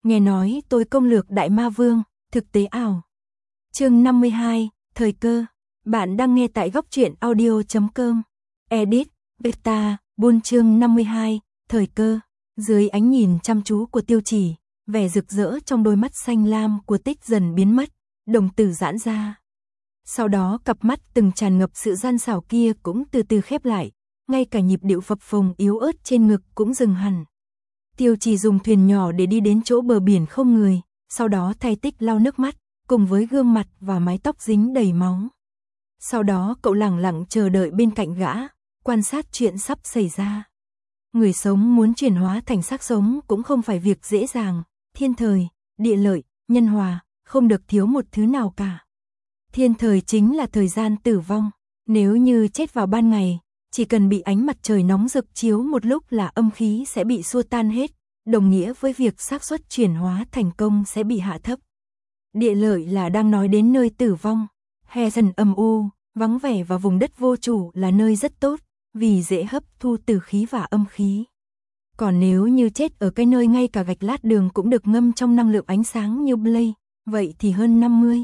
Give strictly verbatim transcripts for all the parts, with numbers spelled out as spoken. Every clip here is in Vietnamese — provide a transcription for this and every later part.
Nghe nói tôi công lược Đại Ma Vương, thực tế ảo. Chương năm mươi hai, thời cơ. Bạn đang nghe tại góc truyện audio chấm com. Edit, Beta, Buôn chương năm mươi hai, thời cơ. Dưới ánh nhìn chăm chú của Tiêu Chỉ, vẻ rực rỡ trong đôi mắt xanh lam của Tích dần biến mất, đồng tử giãn ra. Sau đó cặp mắt từng tràn ngập sự gian xảo kia cũng từ từ khép lại, ngay cả nhịp điệu phập phồng yếu ớt trên ngực cũng dừng hẳn. Tiêu Chỉ dùng thuyền nhỏ để đi đến chỗ bờ biển không người, sau đó thay Tích lau nước mắt, cùng với gương mặt và mái tóc dính đầy máu. Sau đó cậu lẳng lặng chờ đợi bên cạnh gã, quan sát chuyện sắp xảy ra. Người sống muốn chuyển hóa thành xác sống cũng không phải việc dễ dàng, thiên thời, địa lợi, nhân hòa, không được thiếu một thứ nào cả. Thiên thời chính là thời gian tử vong, nếu như chết vào ban ngày, chỉ cần bị ánh mặt trời nóng rực chiếu một lúc là âm khí sẽ bị xua tan hết, đồng nghĩa với việc xác suất chuyển hóa thành công sẽ bị hạ thấp. Địa lợi là đang nói đến nơi tử vong, hè dần âm u, vắng vẻ và vùng đất vô chủ là nơi rất tốt, vì dễ hấp thu tử khí và âm khí. Còn nếu như chết ở cái nơi ngay cả gạch lát đường cũng được ngâm trong năng lượng ánh sáng như Blade, vậy thì hơn năm mươi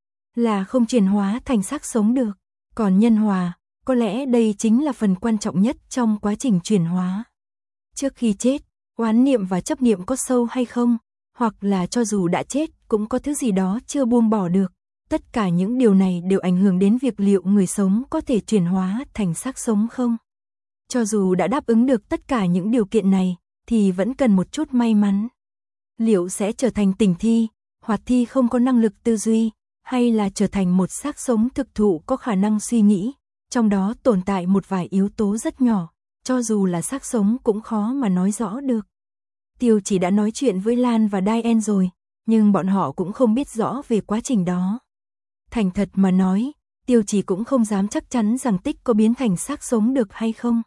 là không chuyển hóa thành xác sống được. Còn nhân hòa, có lẽ đây chính là phần quan trọng nhất trong quá trình chuyển hóa. Trước khi chết, oán niệm và chấp niệm có sâu hay không, hoặc là cho dù đã chết cũng có thứ gì đó chưa buông bỏ được. Tất cả những điều này đều ảnh hưởng đến việc liệu người sống có thể chuyển hóa thành xác sống không. Cho dù đã đáp ứng được tất cả những điều kiện này, thì vẫn cần một chút may mắn. Liệu sẽ trở thành tình thi, hoạt thi không có năng lực tư duy, hay là trở thành một xác sống thực thụ có khả năng suy nghĩ, trong đó tồn tại một vài yếu tố rất nhỏ, cho dù là xác sống cũng khó mà nói rõ được. Tiêu Chỉ đã nói chuyện với Lan và Diane rồi, nhưng bọn họ cũng không biết rõ về quá trình đó. Thành thật mà nói, Tiêu Chỉ cũng không dám chắc chắn rằng Tích có biến thành xác sống được hay không.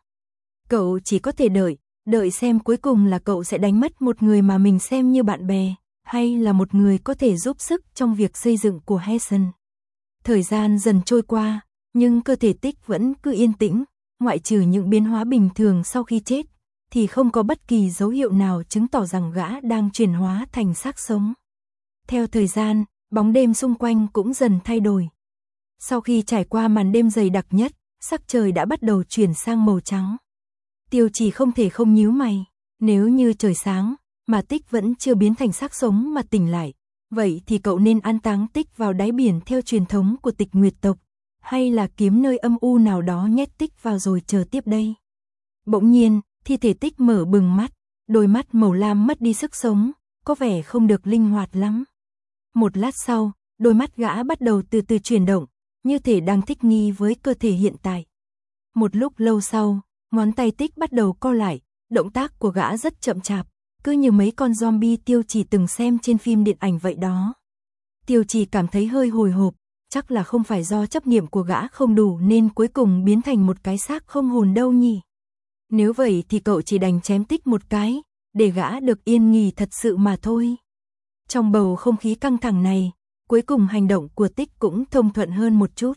Cậu chỉ có thể đợi, đợi xem cuối cùng là cậu sẽ đánh mất một người mà mình xem như bạn bè, hay là một người có thể giúp sức trong việc xây dựng của Heaven. Thời gian dần trôi qua, nhưng cơ thể Tích vẫn cứ yên tĩnh, ngoại trừ những biến hóa bình thường sau khi chết, thì không có bất kỳ dấu hiệu nào chứng tỏ rằng gã đang chuyển hóa thành xác sống. Theo thời gian, bóng đêm xung quanh cũng dần thay đổi. Sau khi trải qua màn đêm dày đặc nhất, sắc trời đã bắt đầu chuyển sang màu trắng. Tiêu Chỉ không thể không nhíu mày, nếu như trời sáng, mà Tích vẫn chưa biến thành xác sống mà tỉnh lại, vậy thì cậu nên an táng Tích vào đáy biển theo truyền thống của Tịch Nguyệt tộc, hay là kiếm nơi âm u nào đó nhét Tích vào rồi chờ tiếp đây. Bỗng nhiên, thi thể Tích mở bừng mắt, đôi mắt màu lam mất đi sức sống, có vẻ không được linh hoạt lắm. Một lát sau, đôi mắt gã bắt đầu từ từ chuyển động, như thể đang thích nghi với cơ thể hiện tại. Một lúc lâu sau, ngón tay Tích bắt đầu co lại, động tác của gã rất chậm chạp, cứ như mấy con zombie Tiêu Chỉ từng xem trên phim điện ảnh vậy đó. Tiêu Chỉ cảm thấy hơi hồi hộp, chắc là không phải do chấp niệm của gã không đủ nên cuối cùng biến thành một cái xác không hồn đâu nhỉ. Nếu vậy thì cậu chỉ đành chém Tích một cái, để gã được yên nghỉ thật sự mà thôi. Trong bầu không khí căng thẳng này, cuối cùng hành động của Tích cũng thông thuận hơn một chút.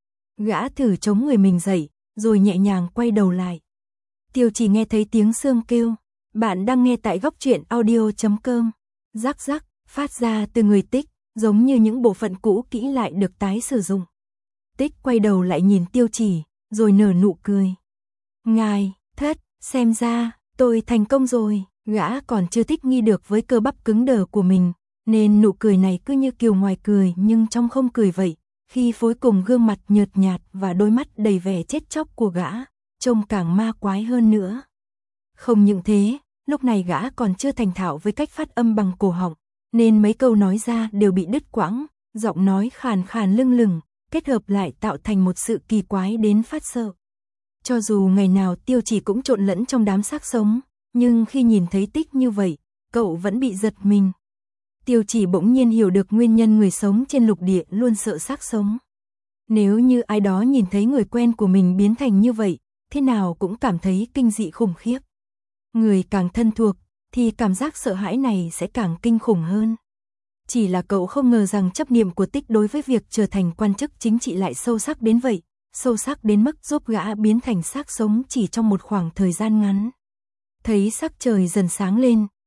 Gã thử chống người mình dậy, rồi nhẹ nhàng quay đầu lại. Tiêu Chỉ nghe thấy tiếng xương kêu. Bạn đang nghe tại góc truyện audio chấm com. Rắc rắc, phát ra từ người Tích, giống như những bộ phận cũ kỹ lại được tái sử dụng. Tích quay đầu lại nhìn Tiêu Chỉ, rồi nở nụ cười. Ngài, thất, xem ra, tôi thành công rồi. Gã còn chưa thích nghi được với cơ bắp cứng đờ của mình, nên nụ cười này cứ như kiều ngoài cười nhưng trong không cười vậy. Khi phối cùng gương mặt nhợt nhạt và đôi mắt đầy vẻ chết chóc của gã, trông càng ma quái hơn nữa. Không những thế, lúc này gã còn chưa thành thạo với cách phát âm bằng cổ họng, nên mấy câu nói ra đều bị đứt quãng, giọng nói khàn khàn lưng lửng, kết hợp lại tạo thành một sự kỳ quái đến phát sợ. Cho dù ngày nào Tiêu Chỉ cũng trộn lẫn trong đám xác sống, nhưng khi nhìn thấy Tích như vậy, cậu vẫn bị giật mình. Tiêu Chỉ bỗng nhiên hiểu được nguyên nhân người sống trên lục địa luôn sợ xác sống. Nếu như ai đó nhìn thấy người quen của mình biến thành như vậy, thế nào cũng cảm thấy kinh dị khủng khiếp. Người càng thân thuộc, thì cảm giác sợ hãi này sẽ càng kinh khủng hơn. Chỉ là cậu không ngờ rằng chấp niệm của Tích đối với việc trở thành quan chức chính trị lại sâu sắc đến vậy, sâu sắc đến mức giúp gã biến thành xác sống chỉ trong một khoảng thời gian ngắn. Thấy sắc trời dần sáng lên,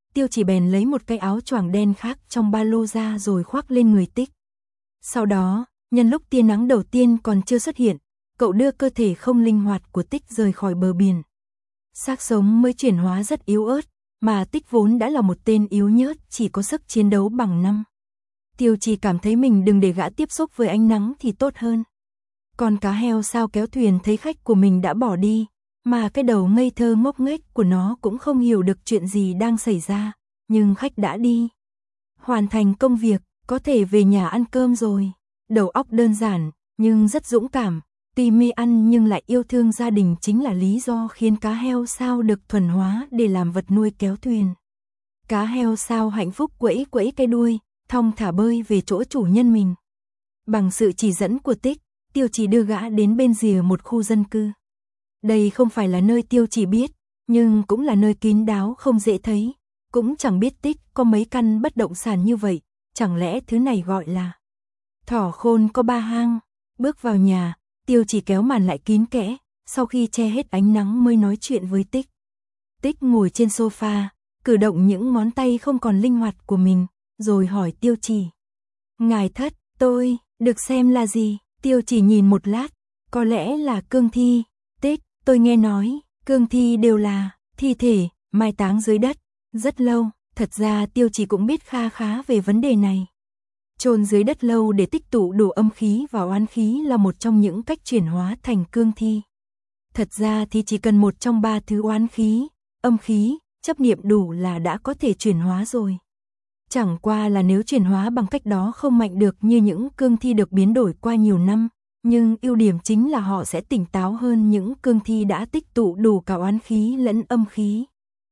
Tiêu Chỉ bèn lấy một cái áo choàng đen khác trong ba lô ra rồi khoác lên người Tích. Sau đó, nhân lúc tia nắng đầu tiên còn chưa xuất hiện, cậu đưa cơ thể không linh hoạt của Tích rời khỏi bờ biển. Xác sống mới chuyển hóa rất yếu ớt, mà Tích vốn đã là một tên yếu nhớt chỉ có sức chiến đấu bằng năm. Tiêu Chỉ cảm thấy mình đừng để gã tiếp xúc với ánh nắng thì tốt hơn. Con cá heo sao kéo thuyền thấy khách của mình đã bỏ đi, mà cái đầu ngây thơ ngốc nghếch của nó cũng không hiểu được chuyện gì đang xảy ra, nhưng khách đã đi. Hoàn thành công việc, có thể về nhà ăn cơm rồi. Đầu óc đơn giản, nhưng rất dũng cảm, tuy mê ăn nhưng lại yêu thương gia đình chính là lý do khiến cá heo sao được thuần hóa để làm vật nuôi kéo thuyền. Cá heo sao hạnh phúc quẫy quẫy cái đuôi, thong thả bơi về chỗ chủ nhân mình. Bằng sự chỉ dẫn của Tích, Tiêu Chỉ đưa gã đến bên rìa một khu dân cư. Đây không phải là nơi Tiêu Chỉ biết, nhưng cũng là nơi kín đáo không dễ thấy. Cũng chẳng biết Tích có mấy căn bất động sản như vậy, chẳng lẽ thứ này gọi là thỏ khôn có ba hang. Bước vào nhà, Tiêu Chỉ kéo màn lại kín kẽ, sau khi che hết ánh nắng mới nói chuyện với Tích. Tích ngồi trên sofa, cử động những ngón tay không còn linh hoạt của mình, rồi hỏi Tiêu Chỉ. Ngài thất, tôi, được xem là gì? Tiêu Chỉ nhìn một lát, có lẽ là cương thi. Tích, tôi nghe nói, cương thi đều là thi thể, mai táng dưới đất, rất lâu. Thật ra Tiêu Chỉ cũng biết kha khá về vấn đề này. Chôn dưới đất lâu để tích tụ đủ âm khí và oán khí là một trong những cách chuyển hóa thành cương thi. Thật ra thì chỉ cần một trong ba thứ oán khí, âm khí, chấp niệm đủ là đã có thể chuyển hóa rồi. Chẳng qua là nếu chuyển hóa bằng cách đó không mạnh được như những cương thi được biến đổi qua nhiều năm, nhưng ưu điểm chính là họ sẽ tỉnh táo hơn những cương thi đã tích tụ đủ cả oán khí lẫn âm khí.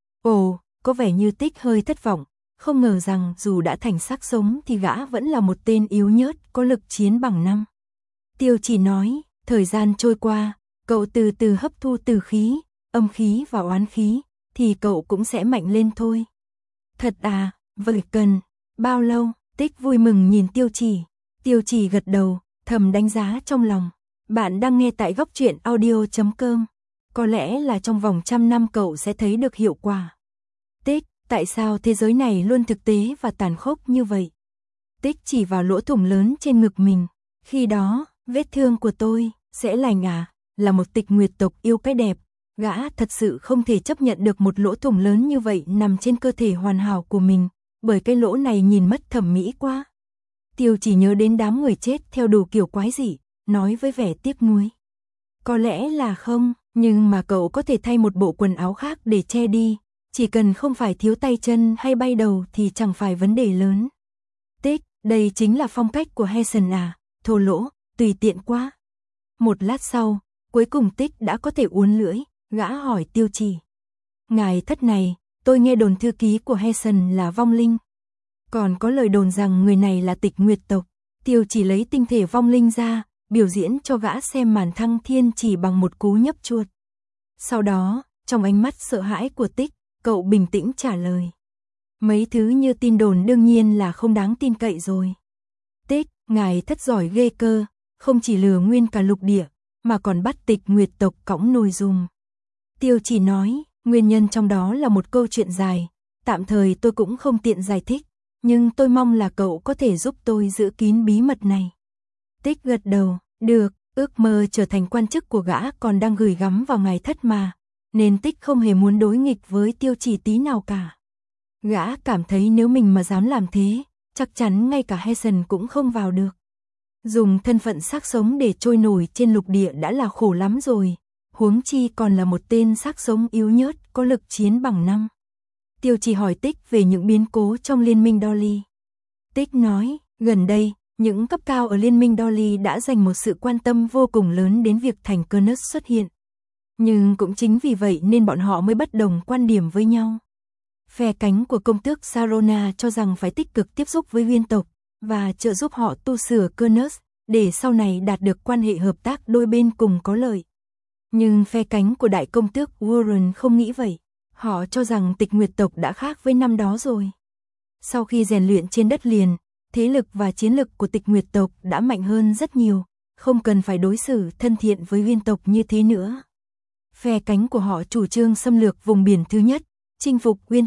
Ồ, có vẻ như Tích hơi thất vọng, không ngờ rằng dù đã thành xác sống thì gã vẫn là một tên yếu nhớt có lực chiến bằng năm. Tiêu Chỉ nói, thời gian trôi qua, cậu từ từ hấp thu từ khí, âm khí và oán khí, thì cậu cũng sẽ mạnh lên thôi. Thật à, vậy cần bao lâu? Tích vui mừng nhìn Tiêu Chỉ. Tiêu Chỉ gật đầu, thầm đánh giá trong lòng. Bạn đang nghe tại góc truyện audio chấm com. Có lẽ là trong vòng trăm năm cậu sẽ thấy được hiệu quả. Tích, tại sao thế giới này luôn thực tế và tàn khốc như vậy? Tích chỉ vào lỗ thủng lớn trên ngực mình. Khi đó, vết thương của tôi sẽ lành à? Là một tịch nguyệt tộc yêu cái đẹp, gã thật sự không thể chấp nhận được một lỗ thủng lớn như vậy nằm trên cơ thể hoàn hảo của mình, bởi cái lỗ này nhìn mất thẩm mỹ quá. Tiêu Chỉ nhớ đến đám người chết theo đủ kiểu quái dị, nói với vẻ tiếc nuối. Có lẽ là không, nhưng mà cậu có thể thay một bộ quần áo khác để che đi, chỉ cần không phải thiếu tay chân hay bay đầu thì chẳng phải vấn đề lớn. Tích, đây chính là phong cách của Hazen à, thô lỗ, tùy tiện quá. Một lát sau, cuối cùng Tích đã có thể uốn lưỡi, gã hỏi Tiêu Chỉ. Ngài thất này, tôi nghe đồn thư ký của Hazen là vong linh. Còn có lời đồn rằng người này là tịch nguyệt tộc. Tiêu Chỉ lấy tinh thể vong linh ra, biểu diễn cho gã xem màn thăng thiên chỉ bằng một cú nhấp chuột. Sau đó, trong ánh mắt sợ hãi của Tích, cậu bình tĩnh trả lời. Mấy thứ như tin đồn đương nhiên là không đáng tin cậy rồi. Tích, ngài thất giỏi ghê cơ, không chỉ lừa nguyên cả lục địa, mà còn bắt tịch nguyệt tộc cõng nồi dùm. Tiêu Chỉ nói, nguyên nhân trong đó là một câu chuyện dài, tạm thời tôi cũng không tiện giải thích, nhưng tôi mong là cậu có thể giúp tôi giữ kín bí mật này. Tích gật đầu, được, ước mơ trở thành quan chức của gã còn đang gửi gắm vào ngài thất mà, nên Tích không hề muốn đối nghịch với Tiêu Chỉ tí nào cả. Gã cảm thấy nếu mình mà dám làm thế, chắc chắn ngay cả Hazen cũng không vào được. Dùng thân phận xác sống để trôi nổi trên lục địa đã là khổ lắm rồi, huống chi còn là một tên xác sống yếu nhớt có lực chiến bằng năm. Tiêu Chỉ hỏi Tích về những biến cố trong liên minh Dolly. Tích nói, gần đây, những cấp cao ở liên minh Dolly đã dành một sự quan tâm vô cùng lớn đến việc thành Cronus xuất hiện. Nhưng cũng chính vì vậy nên bọn họ mới bất đồng quan điểm với nhau. Phe cánh của công tước Sarona cho rằng phải tích cực tiếp xúc với Nguyên tộc và trợ giúp họ tu sửa Cronus để sau này đạt được quan hệ hợp tác đôi bên cùng có lợi. Nhưng phe cánh của đại công tước Warren không nghĩ vậy. Họ cho rằng tịch nguyệt tộc đã khác với năm đó rồi. Sau khi rèn luyện trên đất liền, thế lực và chiến lực của tịch nguyệt tộc đã mạnh hơn rất nhiều, không cần phải đối xử thân thiện với Nguyên tộc như thế nữa. Phe cánh của họ chủ trương xâm lược vùng biển thứ nhất, chinh phục Nguyên tộc,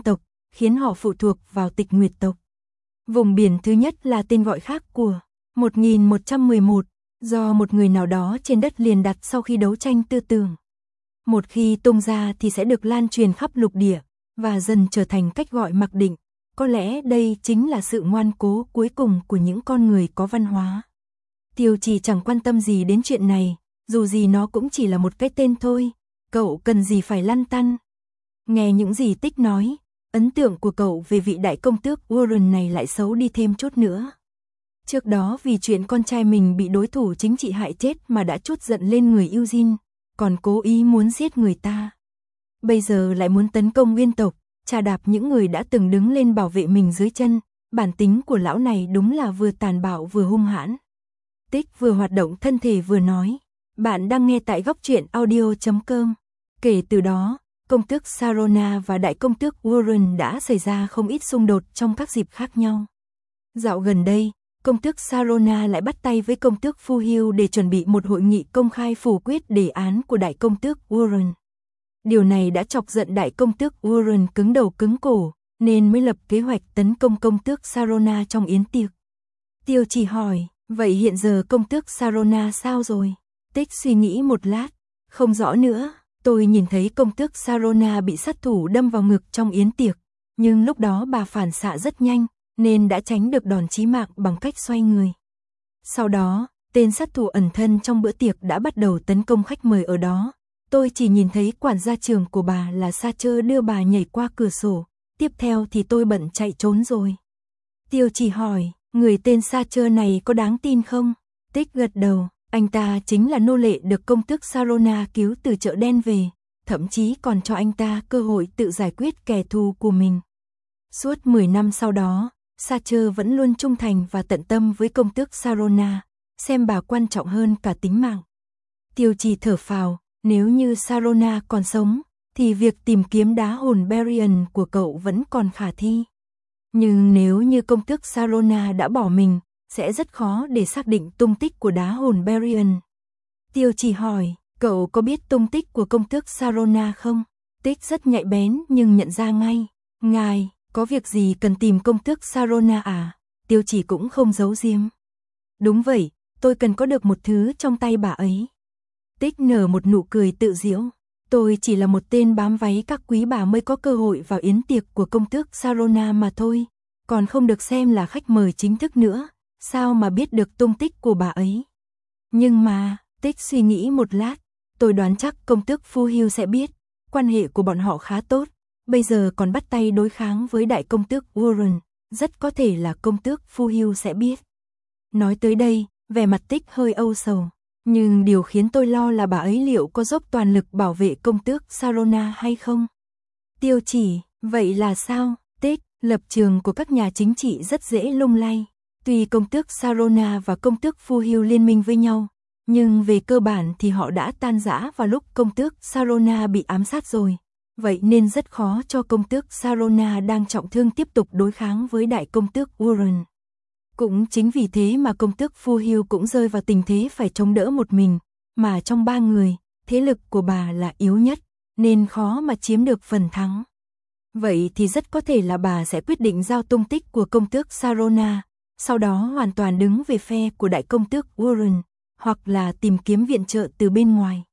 khiến họ phụ thuộc vào Tịch Nguyệt tộc. Vùng biển thứ nhất là tên gọi khác của một nghìn một trăm mười một, do một người nào đó trên đất liền đặt sau khi đấu tranh tư tưởng. Một khi tung ra thì sẽ được lan truyền khắp lục địa, và dần trở thành cách gọi mặc định. Có lẽ đây chính là sự ngoan cố cuối cùng của những con người có văn hóa. Tiêu Chỉ chẳng quan tâm gì đến chuyện này, dù gì nó cũng chỉ là một cái tên thôi, cậu cần gì phải lăn tăn. Nghe những gì Tích nói, ấn tượng của cậu về vị đại công tước Warren này lại xấu đi thêm chút nữa. Trước đó vì chuyện con trai mình bị đối thủ chính trị hại chết mà đã trút giận lên người Eugene, còn cố ý muốn giết người ta. Bây giờ lại muốn tấn công nguyên tộc, trà đạp những người đã từng đứng lên bảo vệ mình dưới chân. Bản tính của lão này đúng là vừa tàn bạo vừa hung hãn. Tích vừa hoạt động thân thể vừa nói. Bạn đang nghe tại góc truyện audio chấm com. Kể từ đó, công tước Sarona và đại công tước Warren đã xảy ra không ít xung đột trong các dịp khác nhau. Dạo gần đây, công tước Sarona lại bắt tay với công tước Fuhill để chuẩn bị một hội nghị công khai phủ quyết đề án của đại công tước Warren. Điều này đã chọc giận đại công tước Warren cứng đầu cứng cổ, nên mới lập kế hoạch tấn công công tước Sarona trong yến tiệc. Tiêu Chỉ hỏi, vậy hiện giờ công tước Sarona sao rồi? Tích suy nghĩ một lát, không rõ nữa. Tôi nhìn thấy công tước Sarona bị sát thủ đâm vào ngực trong yến tiệc, nhưng lúc đó bà phản xạ rất nhanh, nên đã tránh được đòn chí mạng bằng cách xoay người. Sau đó, tên sát thủ ẩn thân trong bữa tiệc đã bắt đầu tấn công khách mời ở đó. Tôi chỉ nhìn thấy quản gia trưởng của bà là Sacher đưa bà nhảy qua cửa sổ, tiếp theo thì tôi bận chạy trốn rồi. Tiêu Chỉ hỏi, người tên Sacher này có đáng tin không? Tích gật đầu, anh ta chính là nô lệ được công tước Sarona cứu từ chợ đen về, thậm chí còn cho anh ta cơ hội tự giải quyết kẻ thù của mình. Suốt mười năm sau đó, Sacher vẫn luôn trung thành và tận tâm với công tước Sarona, xem bà quan trọng hơn cả tính mạng. Tiêu Chỉ thở phào, nếu như Sarona còn sống, thì việc tìm kiếm đá hồn Berian của cậu vẫn còn khả thi. Nhưng nếu như công tước Sarona đã bỏ mình, sẽ rất khó để xác định tung tích của đá hồn Berian. Tiêu Chỉ hỏi, cậu có biết tung tích của công tước Sarona không? Tích rất nhạy bén nhưng nhận ra ngay. Ngài, có việc gì cần tìm công tước Sarona à? Tiêu Chỉ cũng không giấu giếm. Đúng vậy, tôi cần có được một thứ trong tay bà ấy. Tích nở một nụ cười tự giễu. Tôi chỉ là một tên bám váy các quý bà mới có cơ hội vào yến tiệc của công tước Sarona mà thôi, còn không được xem là khách mời chính thức nữa, sao mà biết được tung tích của bà ấy. Nhưng mà, Tích suy nghĩ một lát, tôi đoán chắc công tước Fuhill sẽ biết, quan hệ của bọn họ khá tốt, bây giờ còn bắt tay đối kháng với đại công tước Warren, rất có thể là công tước Fuhill sẽ biết. Nói tới đây, vẻ mặt Tích hơi âu sầu. Nhưng điều khiến tôi lo là bà ấy liệu có dốc toàn lực bảo vệ công tước Sarona hay không? Tiêu Chỉ, vậy là sao? Tích, lập trường của các nhà chính trị rất dễ lung lay. Tuy công tước Sarona và công tước Fuhill liên minh với nhau, nhưng về cơ bản thì họ đã tan rã vào lúc công tước Sarona bị ám sát rồi. Vậy nên rất khó cho công tước Sarona đang trọng thương tiếp tục đối kháng với đại công tước Warren. Cũng chính vì thế mà công tước Fuhill cũng rơi vào tình thế phải chống đỡ một mình, mà trong ba người, thế lực của bà là yếu nhất, nên khó mà chiếm được phần thắng. Vậy thì rất có thể là bà sẽ quyết định giao tung tích của công tước Sarona, sau đó hoàn toàn đứng về phe của đại công tước Warren, hoặc là tìm kiếm viện trợ từ bên ngoài.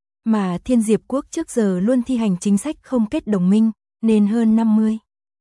Mà Thiên Diệp Quốc trước giờ luôn thi hành chính sách không kết đồng minh, nên hơn năm mươi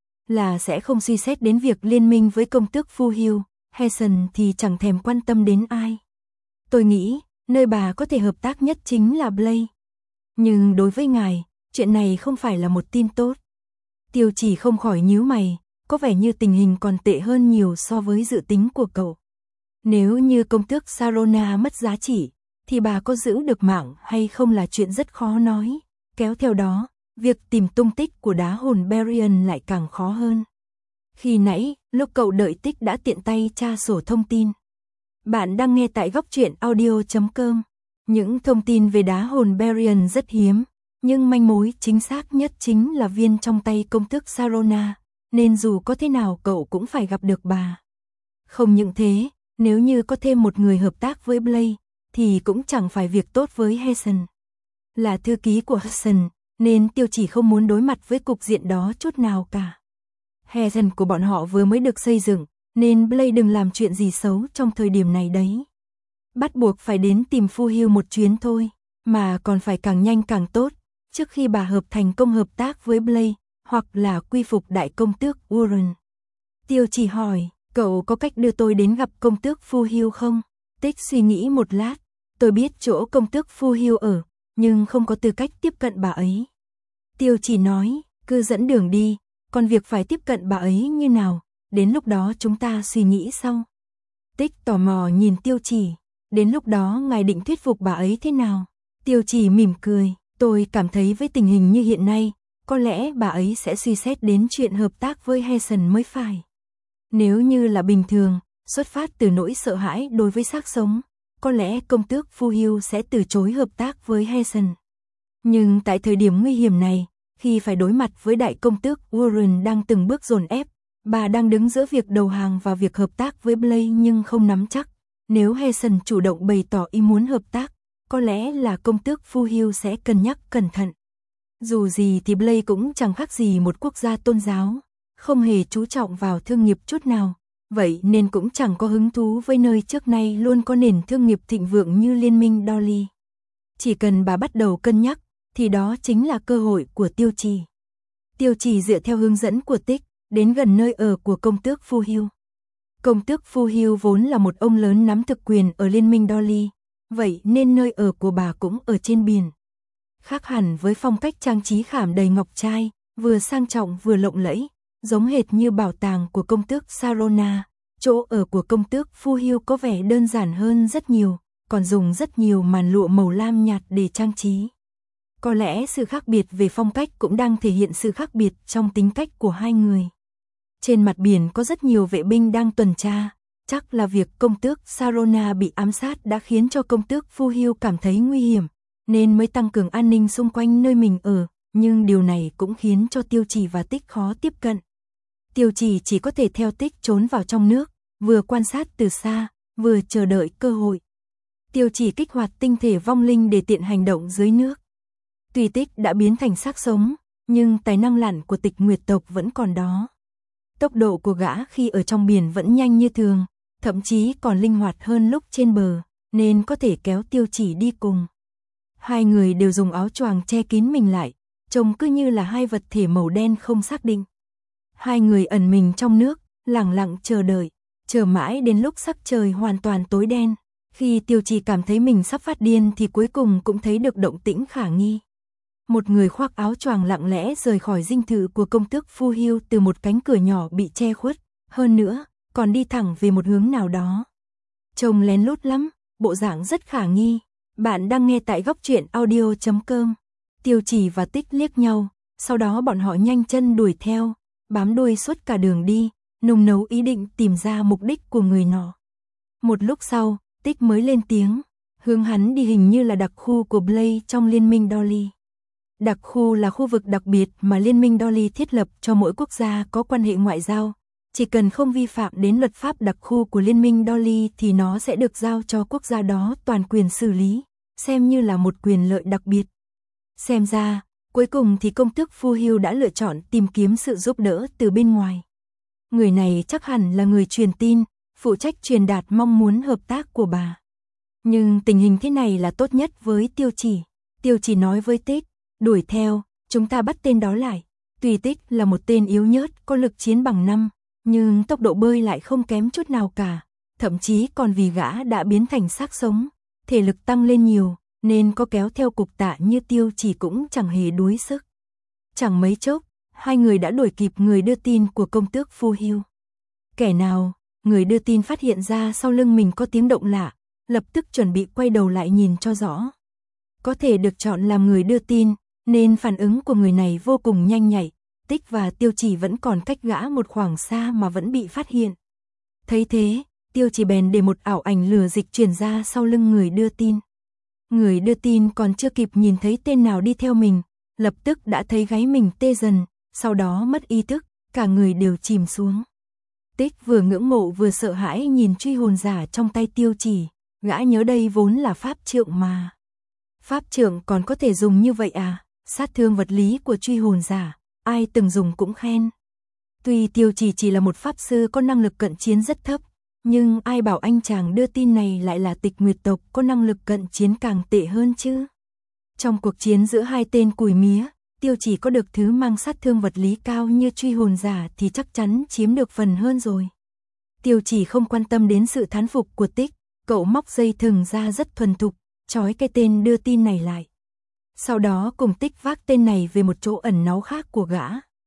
là sẽ không suy xét đến việc liên minh với công tước Fuhill. Hessen thì chẳng thèm quan tâm đến ai. Tôi nghĩ, nơi bà có thể hợp tác nhất chính là Blade. Nhưng đối với ngài, chuyện này không phải là một tin tốt. Tiêu Chỉ không khỏi nhíu mày, có vẻ như tình hình còn tệ hơn nhiều so với dự tính của cậu. Nếu như công tước Sarona mất giá trị, thì bà có giữ được mạng hay không là chuyện rất khó nói. Kéo theo đó, việc tìm tung tích của đá hồn Berian lại càng khó hơn. Khi nãy, lúc cậu đợi Tích đã tiện tay tra sổ thông tin. Bạn đang nghe tại góc truyện audio chấm com. Những thông tin về đá hồn Berian rất hiếm, nhưng manh mối chính xác nhất chính là viên trong tay công tước Sarona, nên dù có thế nào cậu cũng phải gặp được bà. Không những thế, nếu như có thêm một người hợp tác với Blade, thì cũng chẳng phải việc tốt với Hessen. Là thư ký của Hessen, nên Tiêu Chỉ không muốn đối mặt với cục diện đó chút nào cả. Heaven của bọn họ vừa mới được xây dựng, nên Blade đừng làm chuyện gì xấu trong thời điểm này đấy. Bắt buộc phải đến tìm Phu Hill một chuyến thôi, mà còn phải càng nhanh càng tốt, trước khi bà hợp thành công hợp tác với Blade, hoặc là quy phục đại công tước Warren. Tiêu Chỉ hỏi, cậu có cách đưa tôi đến gặp công tước Phu Hill không? Tích suy nghĩ một lát, tôi biết chỗ công tước Phu Hill ở, nhưng không có tư cách tiếp cận bà ấy. Tiêu Chỉ nói, cứ dẫn đường đi, còn việc phải tiếp cận bà ấy như nào, đến lúc đó chúng ta suy nghĩ sau. Tích tò mò nhìn Tiêu Chỉ, đến lúc đó ngài định thuyết phục bà ấy thế nào? Tiêu Chỉ mỉm cười, tôi cảm thấy với tình hình như hiện nay, có lẽ bà ấy sẽ suy xét đến chuyện hợp tác với Heaven mới phải. Nếu như là bình thường, xuất phát từ nỗi sợ hãi đối với xác sống, có lẽ công tước Phu Hill sẽ từ chối hợp tác với Heaven. Nhưng tại thời điểm nguy hiểm này, khi phải đối mặt với đại công tước Warren đang từng bước dồn ép, bà đang đứng giữa việc đầu hàng và việc hợp tác với Blade nhưng không nắm chắc. Nếu Heaven chủ động bày tỏ ý muốn hợp tác, có lẽ là công tước Phu Hill sẽ cân nhắc cẩn thận. Dù gì thì Blade cũng chẳng khác gì một quốc gia tôn giáo, không hề chú trọng vào thương nghiệp chút nào, vậy nên cũng chẳng có hứng thú với nơi trước nay luôn có nền thương nghiệp thịnh vượng như Liên minh Dolly. Chỉ cần bà bắt đầu cân nhắc, thì đó chính là cơ hội của Tiêu Chỉ. Tiêu Chỉ dựa theo hướng dẫn của Tích, đến gần nơi ở của công tước Phu Hill. Công tước Phu Hill vốn là một ông lớn nắm thực quyền ở Liên minh Dolly, vậy nên nơi ở của bà cũng ở trên biển. Khác hẳn với phong cách trang trí khảm đầy ngọc trai, vừa sang trọng vừa lộng lẫy, giống hệt như bảo tàng của công tước Sarona, chỗ ở của công tước Phu Hill có vẻ đơn giản hơn rất nhiều, còn dùng rất nhiều màn lụa màu lam nhạt để trang trí. Có lẽ sự khác biệt về phong cách cũng đang thể hiện sự khác biệt trong tính cách của hai người. Trên mặt biển có rất nhiều vệ binh đang tuần tra, chắc là việc công tước Sarona bị ám sát đã khiến cho công tước Phu Hill cảm thấy nguy hiểm, nên mới tăng cường an ninh xung quanh nơi mình ở, nhưng điều này cũng khiến cho Tiêu Chỉ và Tích khó tiếp cận. Tiêu Chỉ chỉ có thể theo Tích trốn vào trong nước, vừa quan sát từ xa, vừa chờ đợi cơ hội. Tiêu Chỉ kích hoạt tinh thể vong linh để tiện hành động dưới nước. Tuy Tích đã biến thành xác sống, nhưng tài năng lặn của Tịch Nguyệt tộc vẫn còn đó. Tốc độ của gã khi ở trong biển vẫn nhanh như thường, thậm chí còn linh hoạt hơn lúc trên bờ, nên có thể kéo Tiêu Chỉ đi cùng. Hai người đều dùng áo choàng che kín mình lại, trông cứ như là hai vật thể màu đen không xác định. Hai người ẩn mình trong nước, lặng lặng chờ đợi, chờ mãi đến lúc sắc trời hoàn toàn tối đen. Khi Tiêu Chỉ cảm thấy mình sắp phát điên thì cuối cùng cũng thấy được động tĩnh khả nghi. Một người khoác áo choàng lặng lẽ rời khỏi dinh thự của công tước Phu Hill từ một cánh cửa nhỏ bị che khuất, hơn nữa, còn đi thẳng về một hướng nào đó. Trông lén lút lắm, bộ dạng rất khả nghi. Bạn đang nghe tại góc truyện audio chấm com. Tiêu Chỉ và Tích liếc nhau, sau đó bọn họ nhanh chân đuổi theo, bám đuôi suốt cả đường đi, nung nấu ý định tìm ra mục đích của người nọ. Một lúc sau, Tích mới lên tiếng, hướng hắn đi hình như là đặc khu của Blade trong Liên minh Dolly. Đặc khu là khu vực đặc biệt mà Liên minh Dolly thiết lập cho mỗi quốc gia có quan hệ ngoại giao. Chỉ cần không vi phạm đến luật pháp đặc khu của Liên minh Dolly thì nó sẽ được giao cho quốc gia đó toàn quyền xử lý, xem như là một quyền lợi đặc biệt. Xem ra, cuối cùng thì công tước Phu Hill đã lựa chọn tìm kiếm sự giúp đỡ từ bên ngoài. Người này chắc hẳn là người truyền tin, phụ trách truyền đạt mong muốn hợp tác của bà. Nhưng tình hình thế này là tốt nhất với Tiêu Chỉ. Tiêu Chỉ nói với Tích, đuổi theo, chúng ta bắt tên đó lại. Tuy Tích là một tên yếu nhớt có lực chiến bằng năm, nhưng tốc độ bơi lại không kém chút nào cả. Thậm chí còn vì gã đã biến thành xác sống, thể lực tăng lên nhiều, nên có kéo theo cục tạ như Tiêu Chỉ cũng chẳng hề đuối sức. Chẳng mấy chốc, hai người đã đuổi kịp người đưa tin của công tước Phu Hill. Kẻ nào, người đưa tin phát hiện ra sau lưng mình có tiếng động lạ, lập tức chuẩn bị quay đầu lại nhìn cho rõ. Có thể được chọn làm người đưa tin, nên phản ứng của người này vô cùng nhanh nhạy. Tích và Tiêu Chỉ vẫn còn cách gã một khoảng xa mà vẫn bị phát hiện. Thấy thế, Tiêu Chỉ bèn để một ảo ảnh lừa dịch truyền ra sau lưng người đưa tin. Người đưa tin còn chưa kịp nhìn thấy tên nào đi theo mình, lập tức đã thấy gáy mình tê dần, sau đó mất ý thức, cả người đều chìm xuống. Tích vừa ngưỡng mộ vừa sợ hãi nhìn truy hồn giả trong tay Tiêu Chỉ, gã nhớ đây vốn là pháp trượng mà. Pháp trượng còn có thể dùng như vậy à? Sát thương vật lý của truy hồn giả, ai từng dùng cũng khen. Tuy Tiêu Chỉ chỉ là một pháp sư có năng lực cận chiến rất thấp, nhưng ai bảo anh chàng đưa tin này lại là Tịch Nguyệt tộc có năng lực cận chiến càng tệ hơn chứ. Trong cuộc chiến giữa hai tên cùi mía, Tiêu Chỉ có được thứ mang sát thương vật lý cao như truy hồn giả thì chắc chắn chiếm được phần hơn rồi. Tiêu Chỉ không quan tâm đến sự thán phục của Tích, cậu móc dây thừng ra rất thuần thục, trói cái tên đưa tin này lại. Sau đó cùng Tích vác tên này về một chỗ ẩn náu khác của gã.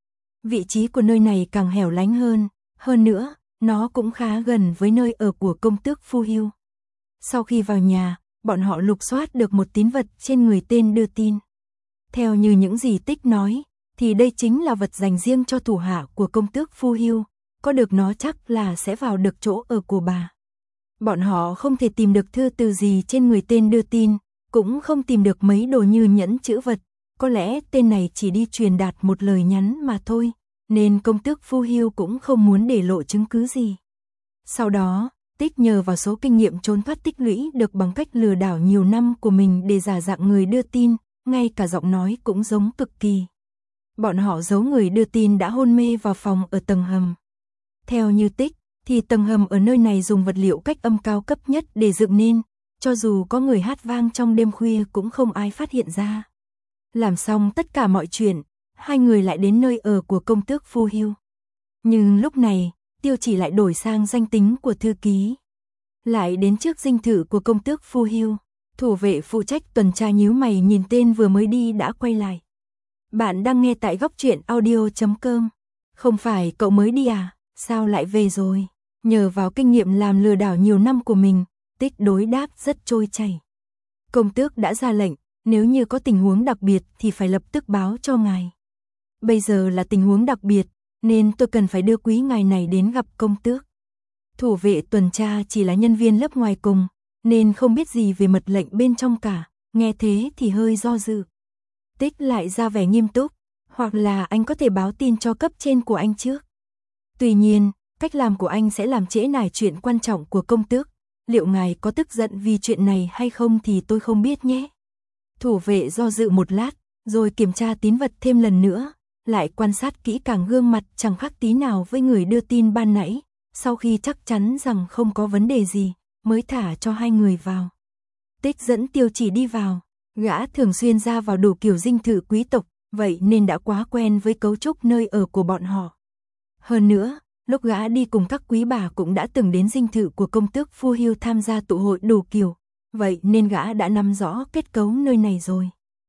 Vị trí của nơi này càng hẻo lánh hơn, hơn nữa, nó cũng khá gần với nơi ở của công tước Phu Hưu. Sau khi vào nhà, bọn họ lục soát được một tín vật trên người tên đưa tin. Theo như những gì Tích nói, thì đây chính là vật dành riêng cho thủ hạ của công tước Phu Hưu, có được nó chắc là sẽ vào được chỗ ở của bà. Bọn họ không thể tìm được thư từ gì trên người tên đưa tin, cũng không tìm được mấy đồ như nhẫn chữ vật, có lẽ tên này chỉ đi truyền đạt một lời nhắn mà thôi, nên công tước Phu Hưu cũng không muốn để lộ chứng cứ gì. Sau đó, Tích nhờ vào số kinh nghiệm trốn thoát tích lũy được bằng cách lừa đảo nhiều năm của mình để giả dạng người đưa tin, ngay cả giọng nói cũng giống cực kỳ. Bọn họ giấu người đưa tin đã hôn mê vào phòng ở tầng hầm. Theo như Tích, thì tầng hầm ở nơi này dùng vật liệu cách âm cao cấp nhất để dựng nên, cho dù có người hát vang trong đêm khuya cũng không ai phát hiện ra. Làm xong tất cả mọi chuyện, hai người lại đến nơi ở của công tước Phu Hưu. Nhưng lúc này, Tiêu Chỉ lại đổi sang danh tính của thư ký. Lại đến trước dinh thự của công tước Phu Hưu, thủ vệ phụ trách tuần tra nhíu mày nhìn tên vừa mới đi đã quay lại. Bạn đang nghe tại góc truyện audio chấm com. Không phải cậu mới đi à, sao lại về rồi? Nhờ vào kinh nghiệm làm lừa đảo nhiều năm của mình, Tích đối đáp rất trôi chảy. Công tước đã ra lệnh, nếu như có tình huống đặc biệt thì phải lập tức báo cho ngài. Bây giờ là tình huống đặc biệt, nên tôi cần phải đưa quý ngài này đến gặp công tước. Thủ vệ tuần tra chỉ là nhân viên lớp ngoài cùng, nên không biết gì về mật lệnh bên trong cả, nghe thế thì hơi do dự. Tích lại ra vẻ nghiêm túc, hoặc là anh có thể báo tin cho cấp trên của anh trước. Tuy nhiên, cách làm của anh sẽ làm trễ nải chuyện quan trọng của công tước. Liệu ngài có tức giận vì chuyện này hay không thì tôi không biết nhé. Thủ vệ do dự một lát, rồi kiểm tra tín vật thêm lần nữa, lại quan sát kỹ càng gương mặt chẳng khác tí nào với người đưa tin ban nãy. Sau khi chắc chắn rằng không có vấn đề gì, mới thả cho hai người vào. Tích dẫn Tiêu Chỉ đi vào, gã thường xuyên ra vào đủ kiểu dinh thự quý tộc, vậy nên đã quá quen với cấu trúc nơi ở của bọn họ. Hơn nữa, lúc gã đi cùng các quý bà cũng đã từng đến dinh thự của công tước Phu Hưu tham gia tụ hội đủ kiểu, vậy nên gã đã nắm rõ kết cấu nơi này rồi.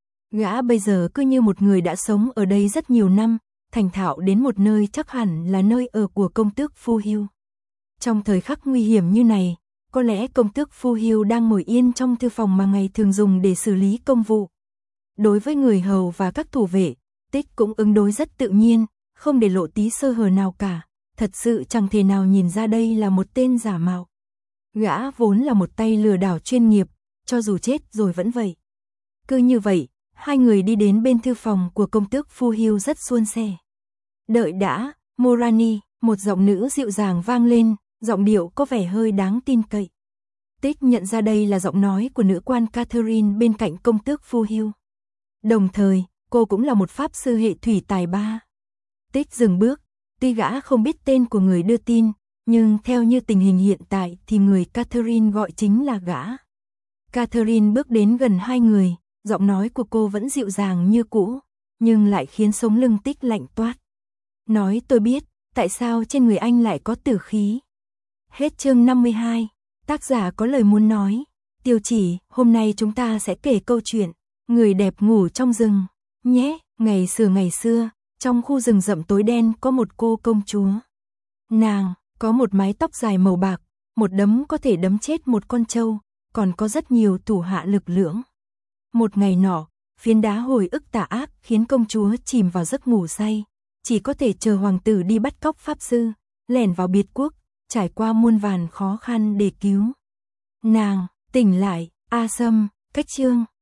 Gã bây giờ cứ như một người đã sống ở đây rất nhiều năm, thành thạo đến một nơi chắc hẳn là nơi ở của công tước Phu Hưu. Trong thời khắc nguy hiểm như này, có lẽ công tước Phu Hưu đang ngồi yên trong thư phòng mà ngày thường dùng để xử lý công vụ. Đối với người hầu và các thủ vệ, Tích cũng ứng đối rất tự nhiên, không để lộ tí sơ hở nào cả, thật sự chẳng thể nào nhìn ra đây là một tên giả mạo. Gã vốn là một tay lừa đảo chuyên nghiệp, cho dù chết rồi vẫn vậy. Cứ như vậy, hai người đi đến bên thư phòng của công tước Phu Hưu rất suôn sẻ. Đợi đã, Morani, một giọng nữ dịu dàng vang lên, giọng điệu có vẻ hơi đáng tin cậy. Tích nhận ra đây là giọng nói của nữ quan Catherine bên cạnh công tước Phu Hưu. Đồng thời, cô cũng là một pháp sư hệ thủy tài ba. Tích dừng bước, tuy gã không biết tên của người đưa tin, nhưng theo như tình hình hiện tại thì người Catherine gọi chính là gã. Catherine bước đến gần hai người, giọng nói của cô vẫn dịu dàng như cũ, nhưng lại khiến sống lưng Tích lạnh toát. Nói tôi biết, tại sao trên người anh lại có tử khí. Hết chương năm mươi hai, tác giả có lời muốn nói. Tiêu Chỉ, hôm nay chúng ta sẽ kể câu chuyện người đẹp ngủ trong rừng, nhé. Ngày xưa ngày xưa, trong khu rừng rậm tối đen có một cô công chúa. Nàng có một mái tóc dài màu bạc, một đấm có thể đấm chết một con trâu, còn có rất nhiều thủ hạ lực lưỡng. Một ngày nọ, phiến đá hồi ức tà ác khiến công chúa chìm vào giấc ngủ say, chỉ có thể chờ hoàng tử đi bắt cóc pháp sư, lẻn vào biệt quốc, trải qua muôn vàn khó khăn để cứu nàng tỉnh lại. A Sâm, cách chương